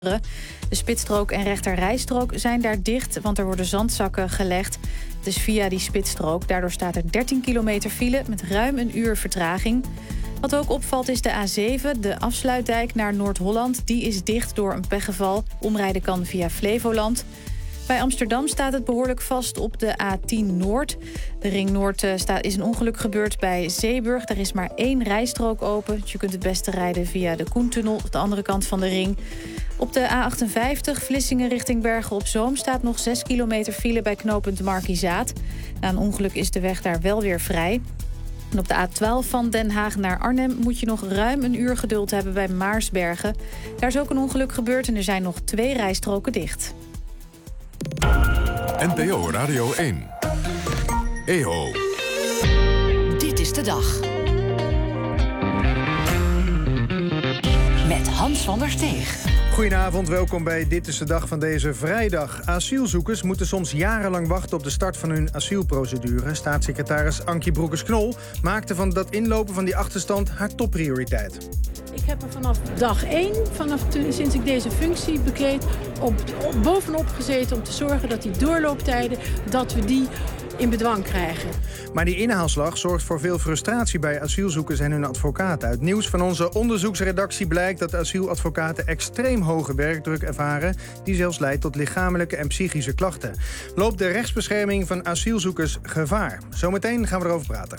De spitsstrook en rechterrijstrook zijn daar dicht, want er worden zandzakken gelegd. Dus via die spitsstrook. Daardoor staat er 13 kilometer file met ruim een uur vertraging. Wat ook opvalt is de A7, de afsluitdijk naar Noord-Holland. Die is dicht door een pechgeval. Omrijden kan via Flevoland. Bij Amsterdam staat het behoorlijk vast op de A10 Noord. De Ring Noord is een ongeluk gebeurd bij Zeeburg. Er is maar 1 rijstrook open. Dus je kunt het beste rijden via de Koentunnel, de andere kant van de ring. Op de A58 Vlissingen richting Bergen op Zoom staat nog 6 kilometer file bij knooppunt Markizaat. Na een ongeluk is de weg daar wel weer vrij. En op de A12 van Den Haag naar Arnhem moet je nog ruim een uur geduld hebben bij Maarsbergen. Daar is ook een ongeluk gebeurd en er zijn nog 2 rijstroken dicht. NPO Radio 1. EO. Dit is de dag. Met Hans van der Steeg. Goedenavond, welkom bij Dit is de Dag van deze vrijdag. Asielzoekers moeten soms jarenlang wachten op de start van hun asielprocedure. Staatssecretaris Ankie Broekers-Knol maakte van dat inlopen van die achterstand haar topprioriteit. Ik heb er vanaf dag 1, sinds ik deze functie bekleed, bovenop gezeten om te zorgen dat die doorlooptijden, dat we die in bedwang krijgen. Maar die inhaalslag zorgt voor veel frustratie bij asielzoekers en hun advocaten. Uit nieuws van onze onderzoeksredactie blijkt dat asieladvocaten extreem hoge werkdruk ervaren, die zelfs leidt tot lichamelijke en psychische klachten. Loopt de rechtsbescherming van asielzoekers gevaar? Zometeen gaan we erover praten.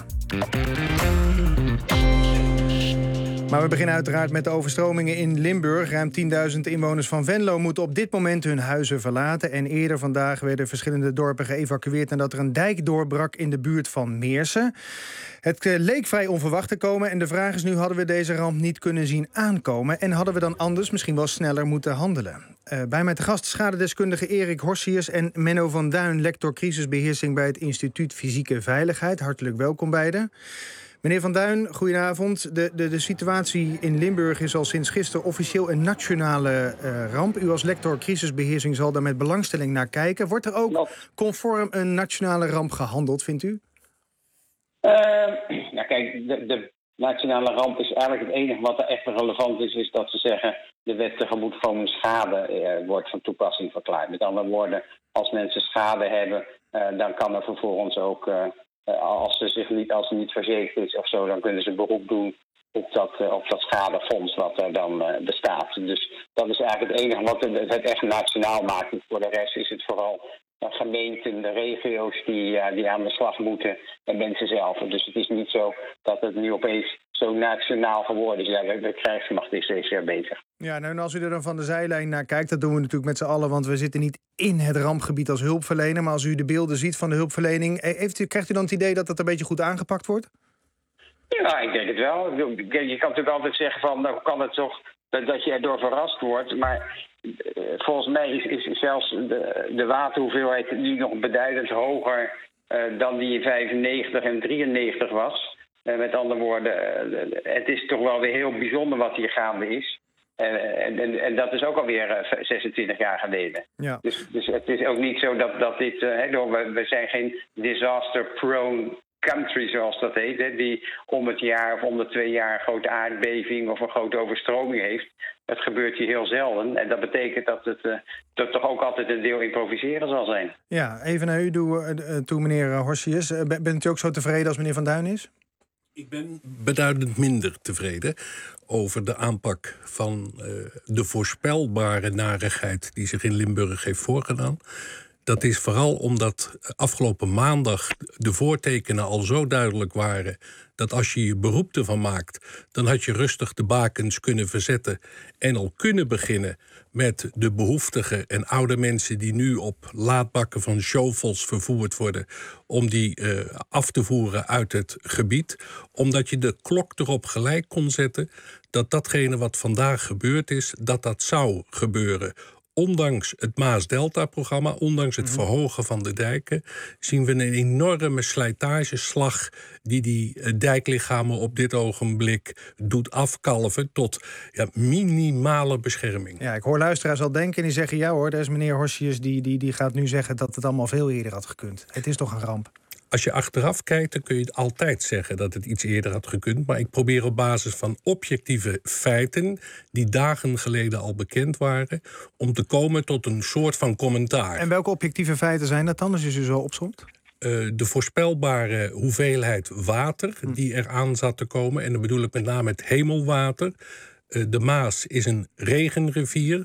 Maar we beginnen uiteraard met de overstromingen in Limburg. Ruim 10.000 inwoners van Venlo moeten op dit moment hun huizen verlaten. En eerder vandaag werden verschillende dorpen geëvacueerd nadat er een dijk doorbrak in de buurt van Meersen. Het leek vrij onverwacht te komen en de vraag is nu, hadden we deze ramp niet kunnen zien aankomen? En hadden we dan anders misschien wel sneller moeten handelen? Bij mij te gast schadedeskundige Erik Horsius en Menno van Duin, lector crisisbeheersing bij het Instituut Fysieke Veiligheid. Hartelijk welkom beiden. Meneer Van Duin, goedenavond. De situatie in Limburg is al sinds gisteren officieel een nationale ramp. U als lector crisisbeheersing zal daar met belangstelling naar kijken. Wordt er ook conform een nationale ramp gehandeld, vindt u? Kijk, de nationale ramp is eigenlijk het enige wat er echt relevant is dat ze zeggen de wet tegemoetkomende schade wordt van toepassing verklaard. Met andere woorden, als mensen schade hebben, dan kan er vervolgens ook als ze niet verzekerd is of zo, dan kunnen ze beroep doen op dat schadefonds wat er dan bestaat. Dus dat is eigenlijk het enige wat het echt nationaal maakt. Voor de rest is het vooral gemeenten, de regio's die aan de slag moeten en mensen zelf. Dus het is niet zo dat het nu opeens zo nationaal geworden is. Ja, de krijgsmacht is steeds weer beter. Ja, nou, en als u er dan van de zijlijn naar kijkt, dat doen we natuurlijk met z'n allen, want we zitten niet in het rampgebied als hulpverlener. Maar als u de beelden ziet van de hulpverlening, krijgt u dan het idee dat dat een beetje goed aangepakt wordt? Ja, ik denk het wel. Je kan natuurlijk altijd zeggen van, dan kan het toch dat je erdoor verrast wordt. Maar volgens mij is zelfs de waterhoeveelheid nu nog beduidend hoger dan die in 95 en 93 was. Met andere woorden, het is toch wel weer heel bijzonder wat hier gaande is. En dat is ook alweer 26 jaar geleden. Ja. Dus het is ook niet zo dat dit... we zijn geen disaster-prone country, zoals dat heet, die om het jaar of om de 2 jaar een grote aardbeving of een grote overstroming heeft. Dat gebeurt hier heel zelden. En dat betekent dat het toch ook altijd een deel improviseren zal zijn. Ja, even naar u toe, meneer Horsius. Bent u ook zo tevreden als meneer Van Duin is? Ik ben beduidend minder tevreden over de aanpak van de voorspelbare narigheid die zich in Limburg heeft voorgedaan. Dat is vooral omdat afgelopen maandag de voortekenen al zo duidelijk waren dat als je je beroep ervan maakt, dan had je rustig de bakens kunnen verzetten en al kunnen beginnen met de behoeftigen en oude mensen die nu op laadbakken van shovels vervoerd worden, om die af te voeren uit het gebied. Omdat je de klok erop gelijk kon zetten dat datgene wat vandaag gebeurd is, dat zou gebeuren. Ondanks het Maas-Delta-programma, ondanks het verhogen van de dijken, zien we een enorme slijtageslag die dijklichamen op dit ogenblik doet afkalven tot minimale bescherming. Ja, ik hoor luisteraars al denken en die zeggen, ja hoor, daar is meneer Horsius die gaat nu zeggen dat het allemaal veel eerder had gekund. Het is toch een ramp? Als je achteraf kijkt, dan kun je altijd zeggen dat het iets eerder had gekund. Maar ik probeer op basis van objectieve feiten, die dagen geleden al bekend waren, om te komen tot een soort van commentaar. En welke objectieve feiten zijn dat dan, als je ze zo opsomt? De voorspelbare hoeveelheid water die eraan zat te komen. En dan bedoel ik met name het hemelwater. De Maas is een regenrivier.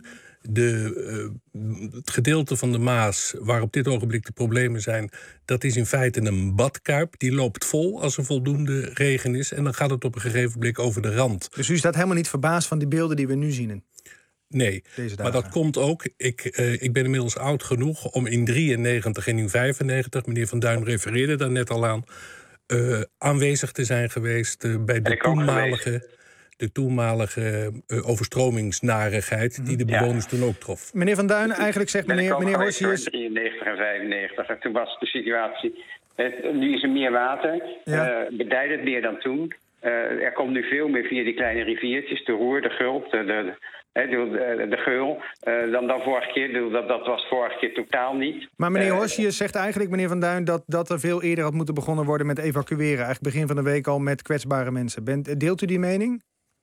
Het gedeelte van de Maas waar op dit ogenblik de problemen zijn, dat is in feite een badkuip. Die loopt vol als er voldoende regen is. En dan gaat het op een gegeven moment over de rand. Dus u staat helemaal niet verbaasd van die beelden die we nu zien? Nee, maar dat komt ook. Ik ben inmiddels oud genoeg om in 1993 en in 1995... meneer Van Duin refereerde daar net al aan, aanwezig te zijn geweest bij de toenmalige overstromingsnarigheid die de bewoners toen ook trof. Meneer Van Duin, eigenlijk zegt meneer Horsius... 93 en 95. En toen was de situatie... nu is er meer water, beduidend meer dan toen. Er komt nu veel meer via die kleine riviertjes, de Roer, de Gulp, de Geul, dan vorige keer. Dat was vorige keer totaal niet. Maar meneer Horsius zegt eigenlijk, meneer Van Duin, dat er veel eerder had moeten begonnen worden met evacueren. Eigenlijk begin van de week al met kwetsbare mensen. Deelt u die mening?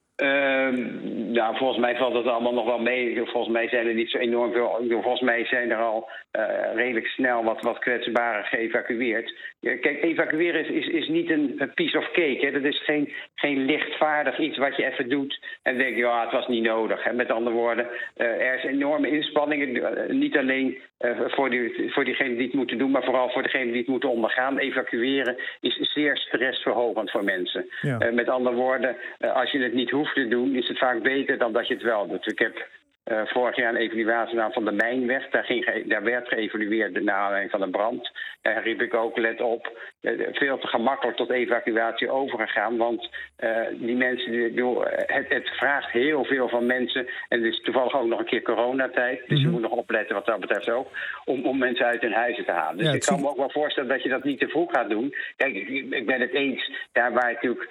Volgens mij valt het allemaal nog wel mee. Volgens mij zijn er niet zo enorm veel. Volgens mij zijn er al redelijk snel wat kwetsbaren geëvacueerd. Kijk, evacueren is niet een piece of cake. Hè. Dat is geen lichtvaardig iets wat je even doet en denk je, het was niet nodig. Hè. Met andere woorden, er is enorme inspanningen. Niet alleen voor diegenen die het moeten doen, maar vooral voor degenen die het moeten ondergaan. Evacueren is zeer stressverhogend voor mensen. Ja. Met andere woorden, als je het niet hoeft te doen, is het vaak beter dan dat je het wel doet. Ik heb vorig jaar een evaluatie gedaan van de Mijnweg. Daar werd geëvalueerd naar aanleiding van een brand. Daar riep ik ook, let op, veel te gemakkelijk tot evacuatie overgegaan. Want die mensen, het vraagt heel veel van mensen. En het is toevallig ook nog een keer coronatijd. Dus je moet nog opletten wat dat betreft ook. Om mensen uit hun huizen te halen. Dus ik kan me ook wel voorstellen dat je dat niet te vroeg gaat doen. Kijk, ik ben het eens. Daar waar natuurlijk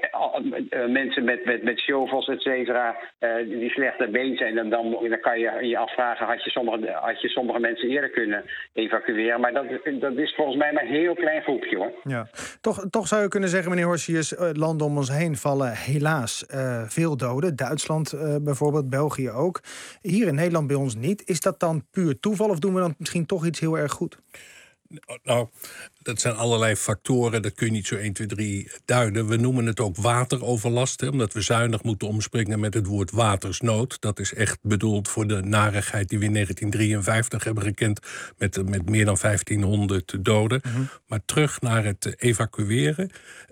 mensen met shovels, et cetera, die slecht naar been zijn, dan kan je je afvragen, had je sommige mensen eerder kunnen evacueren. Maar dat is volgens mij maar een heel klein groepje, hoor. Ja. Toch zou je kunnen zeggen, meneer Horsius, landen om ons heen vallen helaas veel doden. Duitsland bijvoorbeeld, België ook. Hier in Nederland bij ons niet. Is dat dan puur toeval of doen we dan misschien toch iets heel erg goed? Nou, dat zijn allerlei factoren, dat kun je niet zo 1, 2, 3 duiden. We noemen het ook wateroverlast, omdat we zuinig moeten omspringen met het woord watersnood. Dat is echt bedoeld voor de narigheid die we in 1953 hebben gekend met meer dan 1500 doden. Maar terug naar het evacueren.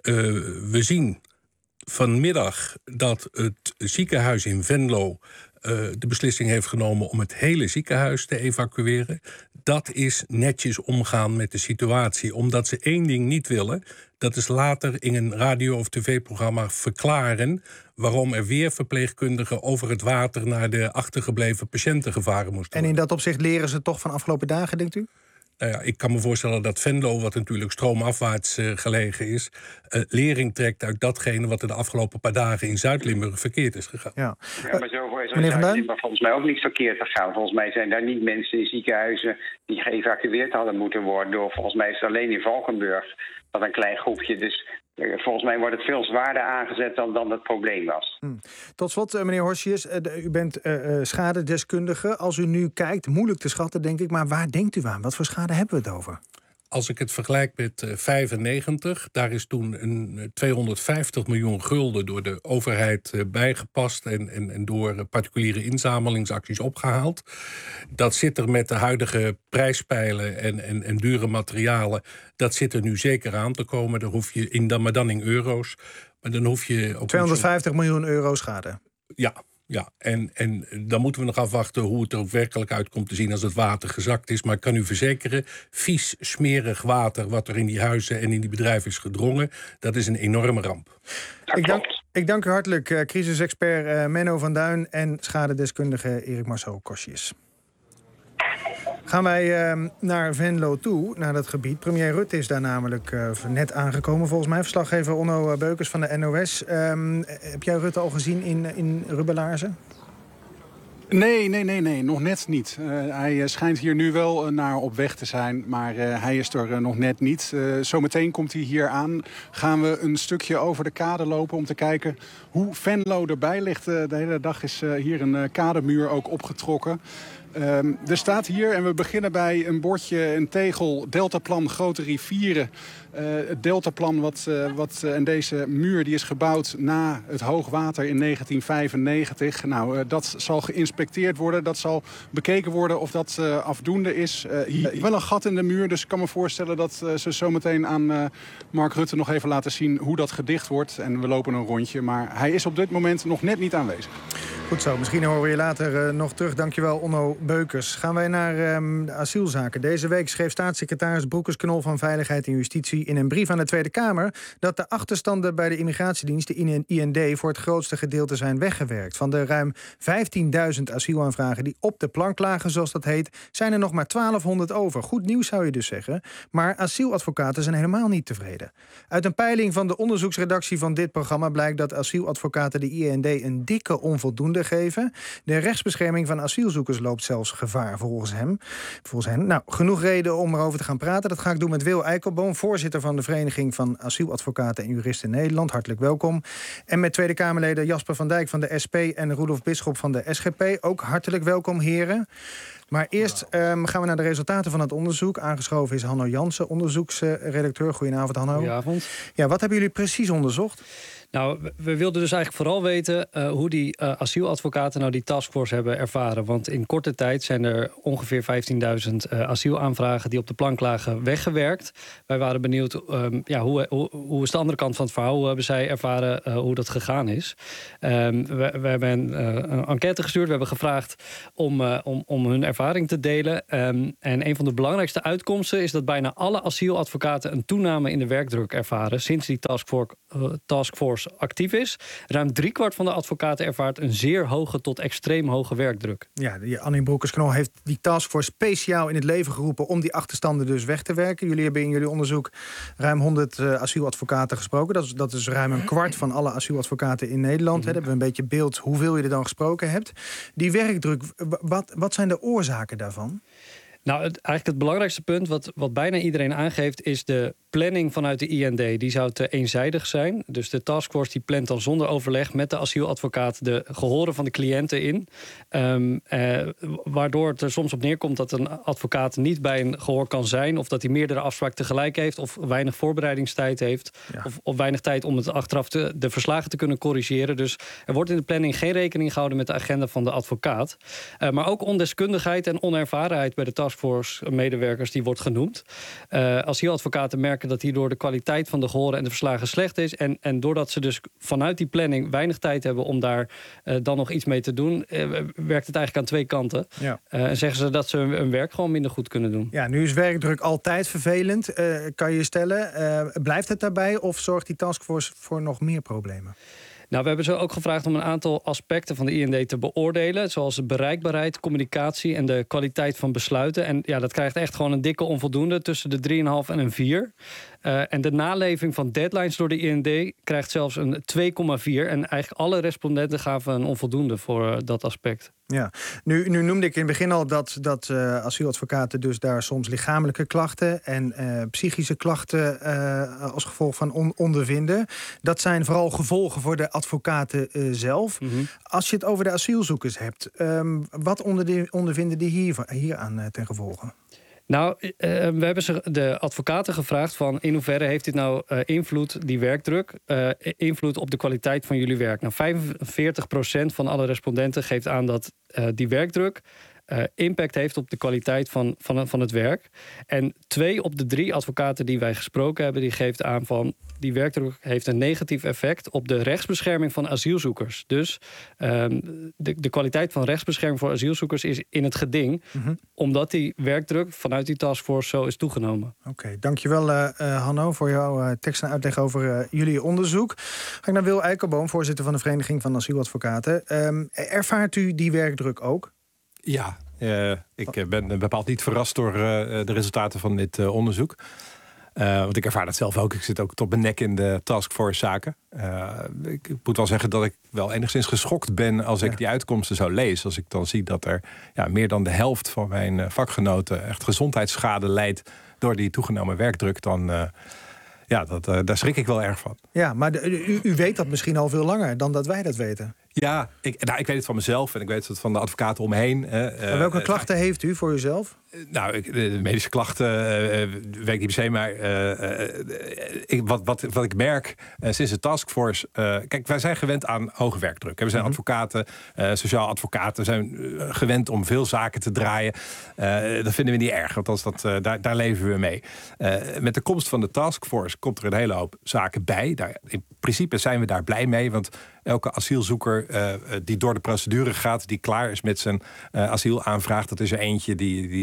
We zien vanmiddag dat het ziekenhuis in Venlo de beslissing heeft genomen om het hele ziekenhuis te evacueren. Dat is netjes omgaan met de situatie. Omdat ze één ding niet willen, dat is later in een radio- of tv-programma verklaren waarom er weer verpleegkundigen over het water naar de achtergebleven patiënten gevaren moesten worden. En in dat opzicht leren ze toch van afgelopen dagen, denkt u? Nou ja, ik kan me voorstellen dat Venlo, wat natuurlijk stroomafwaarts gelegen is, lering trekt uit datgene wat er de afgelopen paar dagen in Zuid-Limburg verkeerd is gegaan. Ja, maar zo is Zuid-Limburg volgens mij ook niet verkeerd gegaan. Volgens mij zijn daar niet mensen in ziekenhuizen die geëvacueerd hadden moeten worden. Volgens mij is het alleen in Valkenburg dat een klein groepje. Dus volgens mij wordt het veel zwaarder aangezet dan het probleem was. Tot slot, meneer Horsius, u bent schadedeskundige. Als u nu kijkt, moeilijk te schatten, denk ik, maar waar denkt u aan? Wat voor schade hebben we het over? Als ik het vergelijk met 95, daar is toen een 250 miljoen gulden door de overheid bijgepast en door particuliere inzamelingsacties opgehaald. Dat zit er met de huidige prijspijlen en dure materialen, dat zit er nu zeker aan te komen. Daar hoef je maar dan in euro's. Maar dan hoef je ook 250 miljoen euro schade. Ja, en dan moeten we nog afwachten hoe het er ook werkelijk uit komt te zien als het water gezakt is. Maar ik kan u verzekeren, vies, smerig water wat er in die huizen en in die bedrijven is gedrongen, dat is een enorme ramp. Ik dank u hartelijk, crisisexpert Menno van Duin en schadedeskundige Erik Marcel Horsius. Gaan wij naar Venlo toe, naar dat gebied. Premier Rutte is daar namelijk net aangekomen, volgens mij. Verslaggever Onno Beukers van de NOS. Heb jij Rutte al gezien in Rubbelaarzen? Nee, nog net niet. Hij schijnt hier nu wel naar op weg te zijn, maar hij is er nog net niet. Zometeen komt hij hier aan. Gaan we een stukje over de kade lopen om te kijken hoe Venlo erbij ligt. De hele dag is hier een kademuur ook opgetrokken. Er staat hier, en we beginnen bij een bordje, een tegel, deltaplan grote rivieren. Het deltaplan en deze muur die is gebouwd na het hoogwater in 1995. Nou, dat zal geïnspecteerd worden. Dat zal bekeken worden of dat afdoende is. Hier wel een gat in de muur, dus ik kan me voorstellen dat ze zometeen aan Mark Rutte nog even laten zien hoe dat gedicht wordt. En we lopen een rondje, maar hij is op dit moment nog net niet aanwezig. Goed zo, misschien horen we je later nog terug. Dankjewel, Onno Beukers. Gaan wij naar de asielzaken. Deze week schreef staatssecretaris Broekers-Knol van Veiligheid en Justitie in een brief aan de Tweede Kamer dat de achterstanden bij de immigratiedienst, de IND, voor het grootste gedeelte zijn weggewerkt. Van de ruim 15.000 asielaanvragen die op de plank lagen, zoals dat heet, zijn er nog maar 1200 over. Goed nieuws zou je dus zeggen. Maar asieladvocaten zijn helemaal niet tevreden. Uit een peiling van de onderzoeksredactie van dit programma blijkt dat asieladvocaten de IND een dikke onvoldoende geven. De rechtsbescherming van asielzoekers loopt zelfs gevaar, volgens hen. Nou, genoeg reden om erover te gaan praten. Dat ga ik doen met Wil Eikelboom, voorzitter van de Vereniging van Asieladvocaten en Juristen Nederland. Hartelijk welkom. En met Tweede Kamerleden Jasper van Dijk van de SP en Roelof Bisschop van de SGP. Ook hartelijk welkom, heren. Maar eerst gaan we naar de resultaten van het onderzoek. Aangeschoven is Hanno Jansen, onderzoeksredacteur. Goedenavond, Hanno. Goedenavond. Ja, wat hebben jullie precies onderzocht? Nou, we wilden dus eigenlijk vooral weten hoe die asieladvocaten nou die taskforce hebben ervaren. Want in korte tijd zijn er ongeveer 15.000 asielaanvragen die op de plank lagen weggewerkt. Wij waren benieuwd, hoe is de andere kant van het verhaal? Hoe hebben zij ervaren hoe dat gegaan is? We hebben een enquête gestuurd. We hebben gevraagd om hun ervaring te delen. En een van de belangrijkste uitkomsten is dat bijna alle asieladvocaten een toename in de werkdruk ervaren sinds die taskforce actief is. Ruim 3/4 van de advocaten ervaart een zeer hoge tot extreem hoge werkdruk. Ja, Annie Broekers-Knol heeft die taskforce speciaal in het leven geroepen om die achterstanden dus weg te werken. Jullie hebben in jullie onderzoek ruim 100 asieladvocaten gesproken. Dat is ruim 1/4 van alle asieladvocaten in Nederland. Daar hebben we een beetje beeld hoeveel je er dan gesproken hebt. Die werkdruk, wat zijn de oorzaken daarvan? Nou, eigenlijk het belangrijkste punt wat bijna iedereen aangeeft is de planning vanuit de IND. Die zou te eenzijdig zijn. Dus de taskforce die plant dan zonder overleg met de asieladvocaat de gehoren van de cliënten in. Waardoor het er soms op neerkomt dat een advocaat niet bij een gehoor kan zijn, of dat hij meerdere afspraken tegelijk heeft, of weinig voorbereidingstijd heeft, of weinig tijd om het achteraf de verslagen te kunnen corrigeren. Dus er wordt in de planning geen rekening gehouden met de agenda van de advocaat. Maar ook ondeskundigheid en onervarenheid bij de taskforce-medewerkers die wordt genoemd. Asieladvocaten merken dat hierdoor de kwaliteit van de gehoren en de verslagen slecht is. En doordat ze dus vanuit die planning weinig tijd hebben om daar dan nog iets mee te doen, werkt het eigenlijk aan twee kanten. Ja. En zeggen ze dat ze hun werk gewoon minder goed kunnen doen. Ja, nu is werkdruk altijd vervelend, kan je stellen. Blijft het daarbij of zorgt die taskforce voor nog meer problemen? Nou, we hebben ze ook gevraagd om een aantal aspecten van de IND te beoordelen. Zoals de bereikbaarheid, communicatie en de kwaliteit van besluiten. En ja, dat krijgt echt gewoon een dikke onvoldoende tussen de 3,5 en een 4. En de naleving van deadlines door de IND krijgt zelfs een 2,4. En eigenlijk alle respondenten gaven een onvoldoende voor dat aspect. Ja, nu noemde ik in het begin al dat asieladvocaten dus daar soms lichamelijke klachten en psychische klachten als gevolg van ondervinden. Dat zijn vooral gevolgen voor de advocaten zelf. Mm-hmm. Als je het over de asielzoekers hebt, wat ondervinden die hieraan ten gevolge? Nou, we hebben de advocaten gevraagd van in hoeverre heeft dit nou invloed, die werkdruk, invloed op de kwaliteit van jullie werk. Nou, 45% van alle respondenten geeft aan dat die werkdruk impact heeft op de kwaliteit van het werk. En 2 op de 3 advocaten die wij gesproken hebben, die geeft aan van die werkdruk heeft een negatief effect op de rechtsbescherming van asielzoekers. Dus de kwaliteit van rechtsbescherming voor asielzoekers is in het geding, omdat die werkdruk vanuit die taskforce zo is toegenomen. Oké, dankjewel Hanno voor jouw tekst en uitleg over jullie onderzoek. Ga ik naar Wil Eikelboom, voorzitter van de Vereniging van Asieladvocaten. Ervaart u die werkdruk ook? Ja, ik ben bepaald niet verrast door de resultaten van dit onderzoek. Want ik ervaar dat zelf ook. Ik zit ook tot mijn nek in de taskforce zaken. Ik moet wel zeggen dat ik wel enigszins geschokt ben als ik die uitkomsten zo lees. Als ik dan zie dat er meer dan de helft van mijn vakgenoten echt gezondheidsschade leidt door die toegenomen werkdruk, dan daar schrik ik wel erg van. Ja, maar u weet dat misschien al veel langer dan dat wij dat weten. Ja, ik weet het van mezelf en ik weet het van de advocaten om me heen. Maar welke klachten heeft u voor uzelf? De medische klachten weet ik niet per se, maar wat ik merk sinds de taskforce. Kijk, wij zijn gewend aan hoge werkdruk. We zijn advocaten, sociaal advocaten. We zijn gewend om veel zaken te draaien. Dat vinden we niet erg, althans daar leven we mee. Met de komst van de taskforce komt er een hele hoop zaken bij. In principe zijn we daar blij mee, want elke asielzoeker die door de procedure gaat, die klaar is met zijn asielaanvraag, dat is er eentje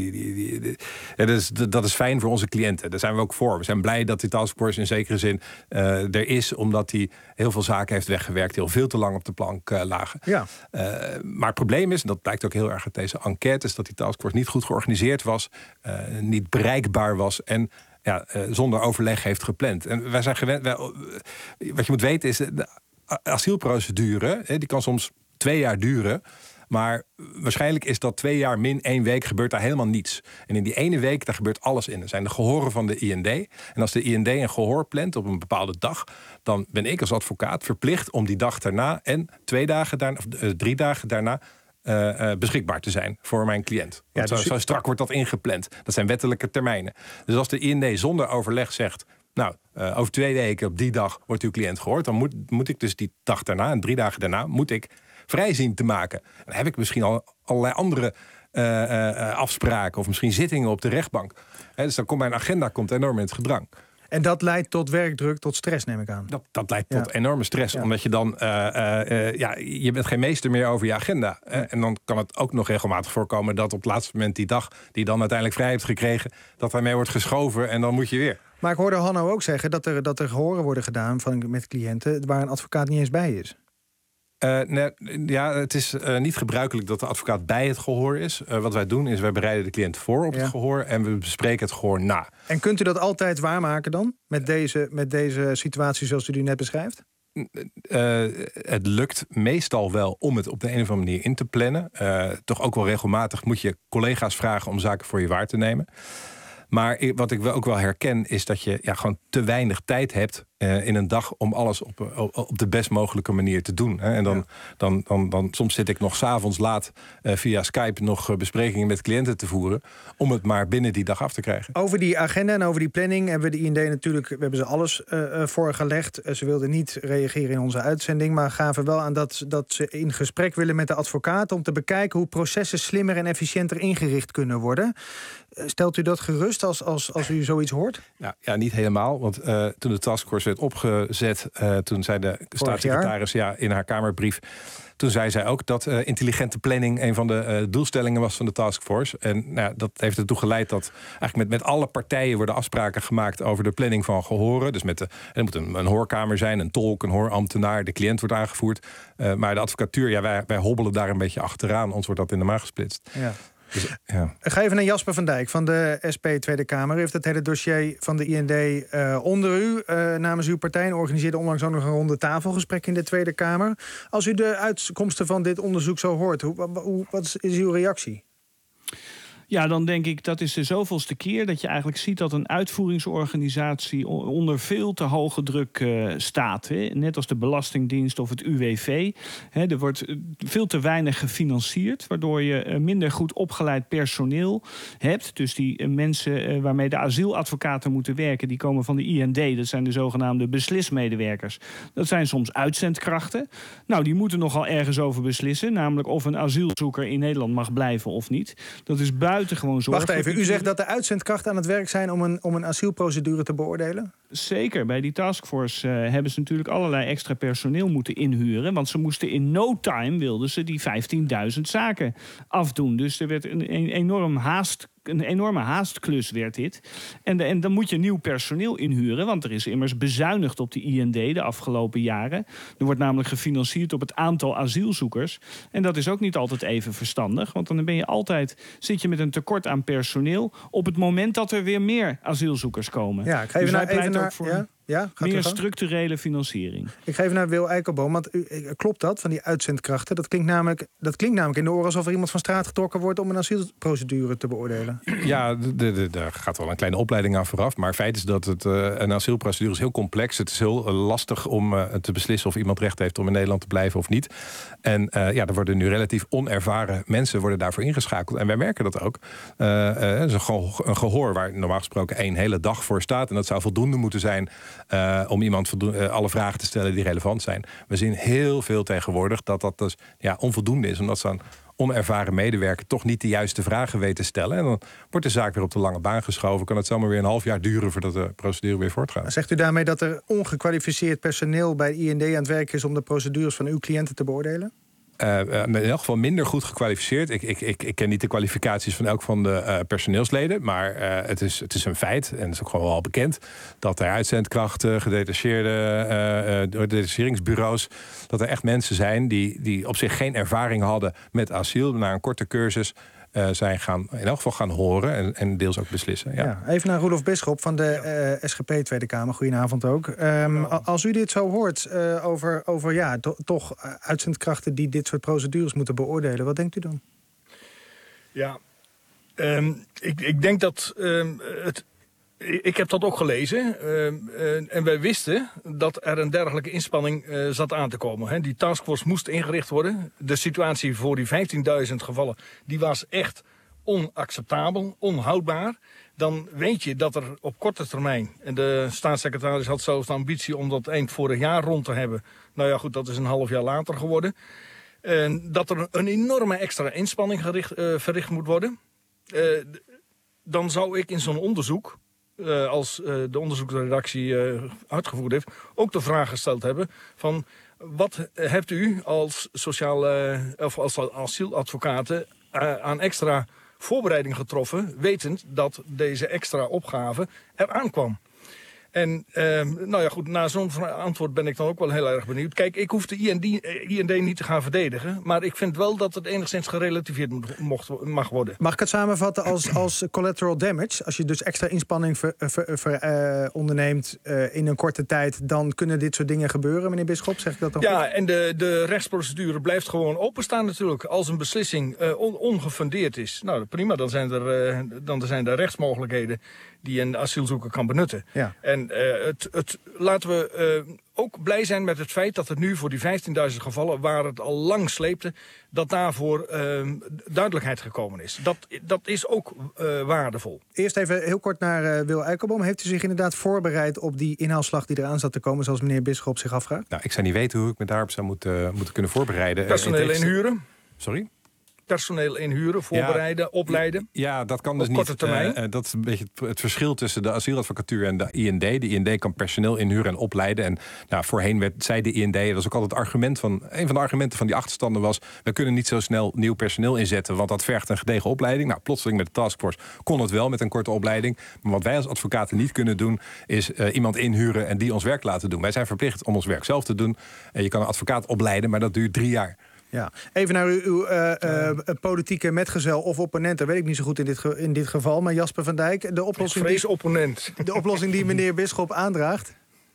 dat is fijn voor onze cliënten. Daar zijn we ook voor. We zijn blij dat die taskforce in zekere zin er is, omdat hij heel veel zaken heeft weggewerkt, die al veel te lang op de plank lagen. Ja. Maar het probleem is, en dat blijkt ook heel erg uit deze enquêtes, dat die taskforce niet goed georganiseerd was, niet bereikbaar was en zonder overleg heeft gepland. En wij zijn gewend. Wat je moet weten is, de asielprocedure, die kan soms 2 jaar duren. Maar waarschijnlijk is dat 2 jaar min 1 week gebeurt daar helemaal niets. En in die ene week, daar gebeurt alles in. Er zijn de gehoren van de IND. En als de IND een gehoor plant op een bepaalde dag, dan ben ik als advocaat verplicht om die dag daarna en 2 dagen daarna, of 3 dagen daarna beschikbaar te zijn voor mijn cliënt. Ja, dus zo strak wordt dat ingepland. Dat zijn wettelijke termijnen. Dus als de IND zonder overleg zegt, over 2 weken op die dag wordt uw cliënt gehoord, dan moet ik dus die dag daarna en 3 dagen daarna moet ik vrij zien te maken. Dan heb ik misschien al allerlei andere afspraken of misschien zittingen op de rechtbank. Dus dan komt mijn agenda enorm in het gedrang. En dat leidt tot werkdruk, tot stress, neem ik aan. Dat leidt tot enorme stress. Ja. Omdat je dan je bent geen meester meer over je agenda. En dan kan het ook nog regelmatig voorkomen dat op het laatste moment die dag die je dan uiteindelijk vrij hebt gekregen, dat daarmee wordt geschoven en dan moet je weer. Maar ik hoorde Hanno ook zeggen dat er gehoren worden gedaan met cliënten waar een advocaat niet eens bij is. Het is niet gebruikelijk dat de advocaat bij het gehoor is. Wat wij doen is, wij bereiden de cliënt voor op het gehoor en we bespreken het gehoor na. En kunt u dat altijd waarmaken dan? Met deze situatie zoals u die net beschrijft? Het lukt meestal wel om het op de een of andere manier in te plannen. Toch ook wel regelmatig moet je collega's vragen om zaken voor je waar te nemen. Maar wat ik ook wel herken is dat je gewoon te weinig tijd hebt in een dag om alles op de best mogelijke manier te doen. En dan soms zit ik nog 's avonds laat via Skype nog besprekingen met cliënten te voeren om het maar binnen die dag af te krijgen. Over die agenda en over die planning hebben we de IND natuurlijk, we hebben ze alles voorgelegd. Ze wilden niet reageren in onze uitzending, maar gaven wel aan dat ze in gesprek willen met de advocaat om te bekijken hoe processen slimmer en efficiënter ingericht kunnen worden. Stelt u dat gerust als u zoiets hoort? Ja, niet helemaal. Want toen de taskforce werd opgezet, toen zei de staatssecretaris in haar Kamerbrief, toen zei zij ook dat intelligente planning een van de doelstellingen was van de taskforce. En dat heeft ertoe geleid dat eigenlijk met alle partijen worden afspraken gemaakt over de planning van gehoren. Dus er moet een hoorkamer zijn, een tolk, een hoorambtenaar, de cliënt wordt aangevoerd. Maar de advocatuur, wij hobbelen daar een beetje achteraan. Ons wordt dat in de maag gesplitst. Ja. Dus, Ik ga even naar Jasper van Dijk van de SP Tweede Kamer. U heeft het hele dossier van de IND onder u. Namens uw partij organiseerde onlangs ook nog een ronde tafelgesprek in de Tweede Kamer. Als u de uitkomsten van dit onderzoek zo hoort, wat is uw reactie? Ja, dan denk ik dat is de zoveelste keer dat je eigenlijk ziet dat een uitvoeringsorganisatie onder veel te hoge druk staat. Hè? Net als de Belastingdienst of het UWV. Hè? Er wordt veel te weinig gefinancierd, waardoor je minder goed opgeleid personeel hebt. Dus die mensen waarmee de asieladvocaten moeten werken, die komen van de IND. Dat zijn de zogenaamde beslismedewerkers. Dat zijn soms uitzendkrachten. Nou, die moeten nogal ergens over beslissen. Namelijk of een asielzoeker in Nederland mag blijven of niet. Dat is buitengewoon zorgelijk. Wacht even, u zegt dat de uitzendkrachten aan het werk zijn om een asielprocedure te beoordelen? Zeker, bij die taskforce hebben ze natuurlijk allerlei extra personeel moeten inhuren. Want ze moesten in no time, wilden ze die 15.000 zaken afdoen. Dus er werd een enorm een enorme haastklus werd dit. En dan moet je nieuw personeel inhuren, want er is immers bezuinigd op de IND de afgelopen jaren. Er wordt namelijk gefinancierd op het aantal asielzoekers. En dat is ook niet altijd even verstandig, want dan zit je met een tekort aan personeel op het moment dat er weer meer asielzoekers komen. Ja, ik ga even naar voor meer structurele financiering. Ik ga even naar Wil Eikelboom, want klopt dat, van die uitzendkrachten? Dat klinkt namelijk in de oren alsof er iemand van straat getrokken wordt om een asielprocedure te beoordelen. Ja, daar gaat wel een kleine opleiding aan vooraf. Maar feit is dat een asielprocedure is heel complex. Het is heel lastig om te beslissen of iemand recht heeft om in Nederland te blijven of niet. En er worden nu relatief onervaren mensen daarvoor ingeschakeld. En wij merken dat ook. Het is een gehoor waar normaal gesproken 1 hele dag voor staat. En dat zou voldoende moeten zijn om iemand alle vragen te stellen die relevant zijn. We zien heel veel tegenwoordig dat dus onvoldoende is, omdat zo'n onervaren medewerker toch niet de juiste vragen weet te stellen. En dan wordt de zaak weer op de lange baan geschoven. Kan het zomaar weer een half jaar duren voordat de procedure weer voortgaat. Zegt u daarmee dat er ongekwalificeerd personeel bij IND aan het werk is om de procedures van uw cliënten te beoordelen? In elk geval minder goed gekwalificeerd. Ik ken niet de kwalificaties van elk van de personeelsleden. Maar het is een feit, en het is ook gewoon wel bekend, dat er uitzendkrachten, gedetacheerde detacheringsbureaus, dat er echt mensen zijn die op zich geen ervaring hadden met asiel, na een korte cursus zijn in elk geval gaan horen en deels ook beslissen. Ja. Even naar Roelof Bisschop van de SGP Tweede Kamer. Goedenavond ook. Als u dit zo hoort over toch uitzendkrachten die dit soort procedures moeten beoordelen, wat denkt u dan? Ja, ik denk dat ik heb dat ook gelezen. En wij wisten dat er een dergelijke inspanning zat aan te komen. Hè. Die taskforce moest ingericht worden. De situatie voor die 15.000 gevallen, die was echt onacceptabel, onhoudbaar. Dan weet je dat er op korte termijn, en de staatssecretaris had zelfs de ambitie om dat eind vorig jaar rond te hebben. Nou ja, goed, dat is een half jaar later geworden. Dat er een enorme extra inspanning verricht moet worden. Dan zou ik in zo'n onderzoek, als de onderzoeksredactie uitgevoerd heeft, ook de vraag gesteld hebben van wat hebt u als als asieladvocaten aan extra voorbereiding getroffen, wetend dat deze extra opgave eraan kwam. En na zo'n antwoord ben ik dan ook wel heel erg benieuwd. Kijk, ik hoef de IND niet te gaan verdedigen, maar ik vind wel dat het enigszins gerelativeerd mag worden. Mag ik het samenvatten als collateral damage? Als je dus extra inspanning onderneemt in een korte tijd, dan kunnen dit soort dingen gebeuren, meneer Bisschop? Zeg ik dat dan goed? En de rechtsprocedure blijft gewoon openstaan natuurlijk. Als een beslissing ongefundeerd is, nou prima, dan zijn er rechtsmogelijkheden die een asielzoeker kan benutten. Ja. En laten we ook blij zijn met het feit dat het nu voor die 15.000 gevallen, waar het al lang sleepte, dat daarvoor duidelijkheid gekomen is. Dat is ook waardevol. Eerst even heel kort naar Wil Eikelboom. Heeft u zich inderdaad voorbereid op die inhaalslag die eraan zat te komen, zoals meneer Bisschop zich afvraagt? Nou, ik zou niet weten hoe ik me daarop zou moeten kunnen voorbereiden. Personeel inhuren? Sorry? Personeel inhuren, voorbereiden, opleiden. Ja, dat kan dus op korte termijn. Dat is een beetje het verschil tussen de asieladvocatuur en de IND. De IND kan personeel inhuren en opleiden. En voorheen zei de IND, dat was ook altijd een van de argumenten van die achterstanden was, we kunnen niet zo snel nieuw personeel inzetten, want dat vergt een gedegen opleiding. Nou, plotseling met de taskforce kon het wel met een korte opleiding. Maar wat wij als advocaten niet kunnen doen, is iemand inhuren en die ons werk laten doen. Wij zijn verplicht om ons werk zelf te doen. Je kan een advocaat opleiden, maar dat duurt 3 jaar. Ja. Even naar uw politieke metgezel of opponent. Dat weet ik niet zo goed in dit geval. Maar Jasper van Dijk, de oplossing die meneer Bisschop aandraagt?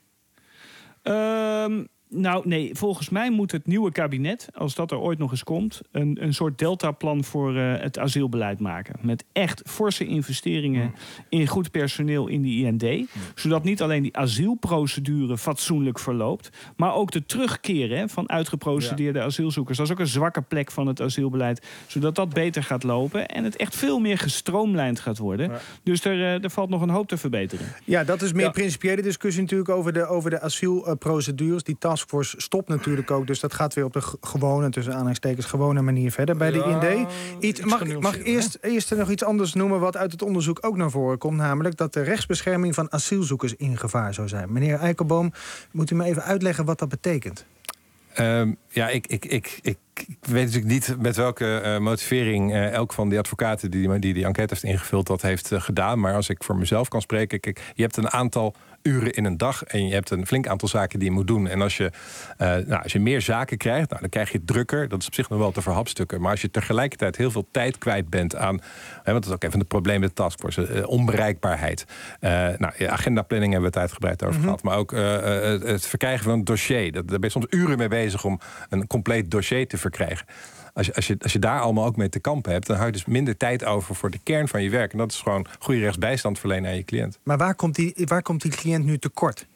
Nee, volgens mij moet het nieuwe kabinet, als dat er ooit nog eens komt, een soort deltaplan voor het asielbeleid maken. Met echt forse investeringen in goed personeel in de IND. Zodat niet alleen die asielprocedure fatsoenlijk verloopt, maar ook de terugkeren van uitgeprocedeerde asielzoekers. Dat is ook een zwakke plek van het asielbeleid. Zodat dat beter gaat lopen en het echt veel meer gestroomlijnd gaat worden. Ja. Dus er valt nog een hoop te verbeteren. Ja, dat is meer principiële discussie natuurlijk over de asielprocedures. Die taskforce stopt natuurlijk ook, dus dat gaat weer op de gewone, tussen aanhalingstekens, gewone manier verder bij de IND. Mag ik eerst nog iets anders noemen wat uit het onderzoek ook naar voren komt, namelijk dat de rechtsbescherming van asielzoekers in gevaar zou zijn. Meneer Eikelboom, moet u me even uitleggen wat dat betekent? Ik weet natuurlijk niet met welke motivering elk van die advocaten die enquête heeft ingevuld dat heeft gedaan. Maar als ik voor mezelf kan spreken, kijk, je hebt een aantal uren in een dag en je hebt een flink aantal zaken die je moet doen. En als je meer zaken krijgt, dan krijg je het drukker. Dat is op zich nog wel te verhapstukken. Maar als je tegelijkertijd heel veel tijd kwijt bent aan, want dat is ook even een probleem met de taskforce, onbereikbaarheid. Agendaplanning hebben we het uitgebreid over gehad. Maar ook het verkrijgen van een dossier. Daar ben je soms uren mee bezig om een compleet dossier te verkrijgen. Als je daar allemaal ook mee te kampen hebt, dan hou je dus minder tijd over voor de kern van je werk. En dat is gewoon goede rechtsbijstand verlenen aan je cliënt. Maar waar komt die cliënt nu tekort?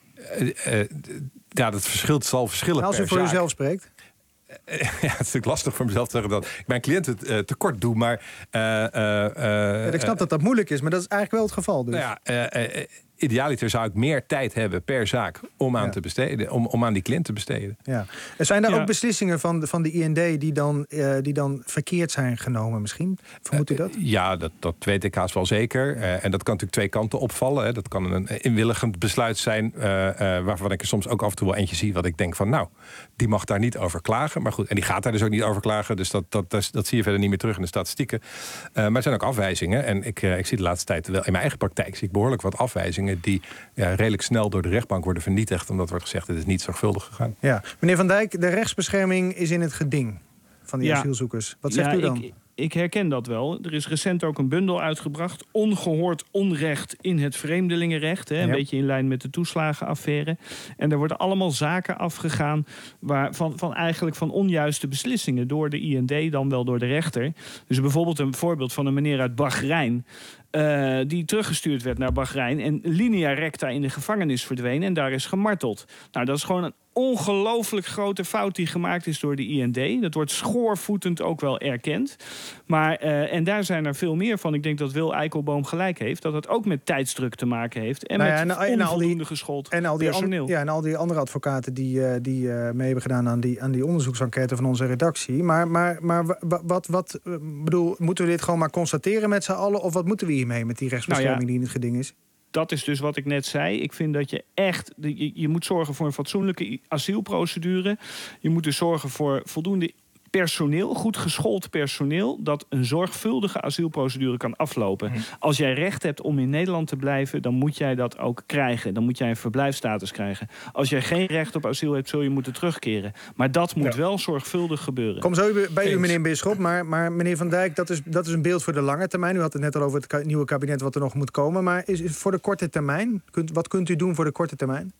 Dat zal verschillen. Als u voor uzelf spreekt? Het is natuurlijk lastig voor mezelf te zeggen dat ik mijn cliënten tekort doe, maar ik snap dat dat moeilijk is, maar dat is eigenlijk wel het geval. Dus. Idealiter zou ik meer tijd hebben per zaak om aan te besteden, om aan die cliënt te besteden. Ja. Er zijn er ook beslissingen van de IND die dan verkeerd zijn genomen misschien? Vermoedt u dat? Ja, dat weet ik haast wel zeker. En dat kan natuurlijk twee kanten opvallen. Hè. Dat kan een inwilligend besluit zijn, waarvan ik er soms ook af en toe wel eentje zie wat ik denk van, die mag daar niet over klagen. Maar goed, en die gaat daar dus ook niet over klagen. Dus dat zie je verder niet meer terug in de statistieken. Maar er zijn ook afwijzingen. En ik zie de laatste tijd wel in mijn eigen praktijk zie ik behoorlijk wat afwijzingen die redelijk snel door de rechtbank worden vernietigd, omdat wordt gezegd, het is niet zorgvuldig gegaan. Ja. Meneer Van Dijk, de rechtsbescherming is in het geding van die asielzoekers. Wat zegt u dan? Ik herken dat wel. Er is recent ook een bundel uitgebracht. Ongehoord onrecht in het vreemdelingenrecht. Een beetje in lijn met de toeslagenaffaire. En er worden allemaal zaken afgegaan van onjuiste beslissingen door de IND, dan wel door de rechter. Dus bijvoorbeeld een voorbeeld van een meneer uit Bahrein, die teruggestuurd werd naar Bahrein en linea recta in de gevangenis verdween en daar is gemarteld. Nou, dat is gewoon een ongelooflijk grote fout die gemaakt is door de IND. Dat wordt schoorvoetend ook wel erkend. Maar, en daar zijn er veel meer van. Ik denk dat Wil Eikelboom gelijk heeft, dat het ook met tijdsdruk te maken heeft. En met onvoldoende geschoold personeel. En al die andere advocaten die mee hebben gedaan aan die onderzoeksenquête van onze redactie. Maar wat moeten we dit gewoon maar constateren met z'n allen? Of wat moeten we hiermee met die rechtsbescherming die in het geding is? Dat is dus wat ik net zei. Ik vind dat je echt, je moet zorgen voor een fatsoenlijke asielprocedure. Je moet dus zorgen voor voldoende personeel, goed geschoold personeel, dat een zorgvuldige asielprocedure kan aflopen. Als jij recht hebt om in Nederland te blijven, dan moet jij dat ook krijgen. Dan moet jij een verblijfsstatus krijgen. Als jij geen recht op asiel hebt, zul je moeten terugkeren. Maar dat moet wel zorgvuldig gebeuren. Kom zo bij u, meneer Bisschop. Maar meneer Van Dijk, dat is een beeld voor de lange termijn. U had het net al over het nieuwe kabinet wat er nog moet komen. Maar is voor de korte termijn? Wat kunt u doen voor de korte termijn?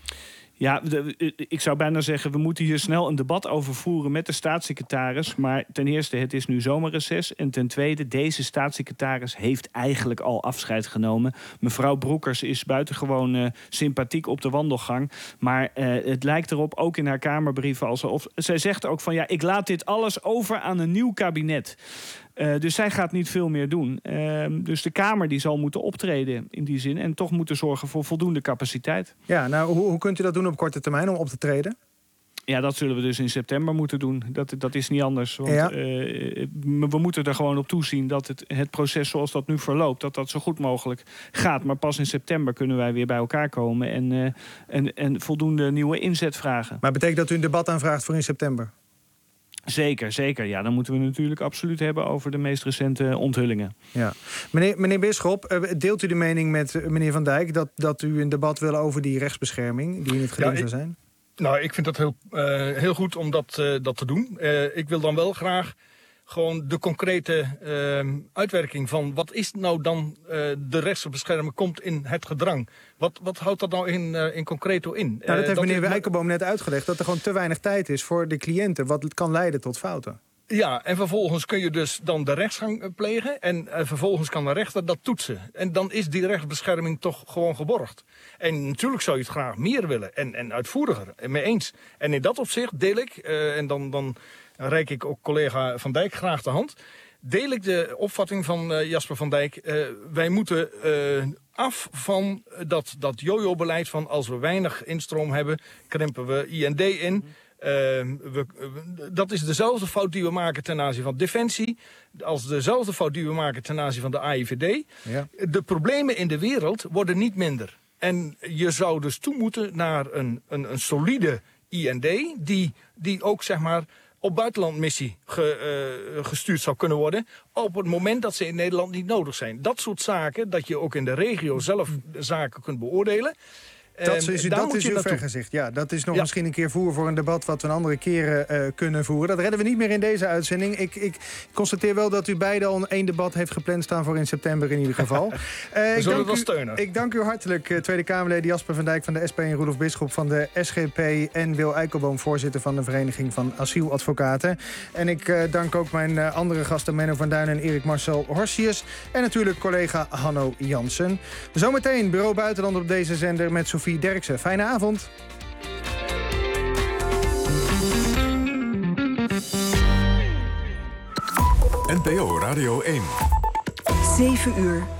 Ja, ik zou bijna zeggen, we moeten hier snel een debat over voeren met de staatssecretaris. Maar ten eerste, het is nu zomerreces. En ten tweede, deze staatssecretaris heeft eigenlijk al afscheid genomen. Mevrouw Broekers is buitengewoon sympathiek op de wandelgang. Maar het lijkt erop, ook in haar Kamerbrieven, alsof zij zegt ook van, ik laat dit alles over aan een nieuw kabinet. Dus zij gaat niet veel meer doen. Dus de Kamer die zal moeten optreden in die zin en toch moeten zorgen voor voldoende capaciteit. Ja, nou, hoe kunt u dat doen op korte termijn om op te treden? Ja, dat zullen we dus in september moeten doen. Dat is niet anders. Want we moeten er gewoon op toezien dat het proces zoals dat nu verloopt, dat zo goed mogelijk gaat. Maar pas in september kunnen wij weer bij elkaar komen en voldoende nieuwe inzet vragen. Maar betekent dat u een debat aanvraagt voor in september? Zeker. Ja, dan moeten we natuurlijk absoluut hebben over de meest recente onthullingen. Ja. Meneer Bisschop, deelt u de mening met meneer Van Dijk dat u een debat wil over die rechtsbescherming die in het geding zou zijn? Nou, ik vind dat heel goed om dat te doen. Ik wil dan wel graag gewoon de concrete uitwerking van wat is nou dan de rechtsbescherming komt in het gedrang. Wat houdt dat nou in concreto in? Nou, dat heeft meneer Eikelboom net uitgelegd, dat er gewoon te weinig tijd is voor de cliënten, wat kan leiden tot fouten. Ja, en vervolgens kun je dus dan de rechtsgang plegen en vervolgens kan de rechter dat toetsen. En dan is die rechtsbescherming toch gewoon geborgd. En natuurlijk zou je het graag meer willen en uitvoeriger, mee eens. En in dat opzicht deel ik, en dan reik ik ook collega Van Dijk graag de hand, deel ik de opvatting van Jasper Van Dijk. Wij moeten af van dat jojo-beleid van als we weinig instroom hebben, krimpen we IND in. Dat is dezelfde fout die we maken ten aanzien van Defensie, als dezelfde fout die we maken ten aanzien van de AIVD. Ja. De problemen in de wereld worden niet minder. En je zou dus toe moeten naar een solide IND die ook zeg maar op buitenlandmissie gestuurd zou kunnen worden op het moment dat ze in Nederland niet nodig zijn. Dat soort zaken, dat je ook in de regio zelf zaken kunt beoordelen. Dat is uw vergezicht. Ja, dat is nog misschien een keer voer voor een debat wat we een andere keer kunnen voeren. Dat redden we niet meer in deze uitzending. Ik constateer wel dat u beiden al 1 debat heeft gepland staan voor in september in ieder geval. We zullen het wel steunen. Ik dank u hartelijk, Tweede Kamerleden Jasper van Dijk van de SP en Roelof Bisschop van de SGP en Wil Eikelboom, voorzitter van de Vereniging van Asieladvocaten. En ik dank ook mijn andere gasten Menno van Duin en Erik Marcel Horsius. En natuurlijk collega Hanno Jansen. Zometeen Bureau Buitenland op deze zender met Sofie Derksen. Fijne avond. NPO Radio 1. 7 uur.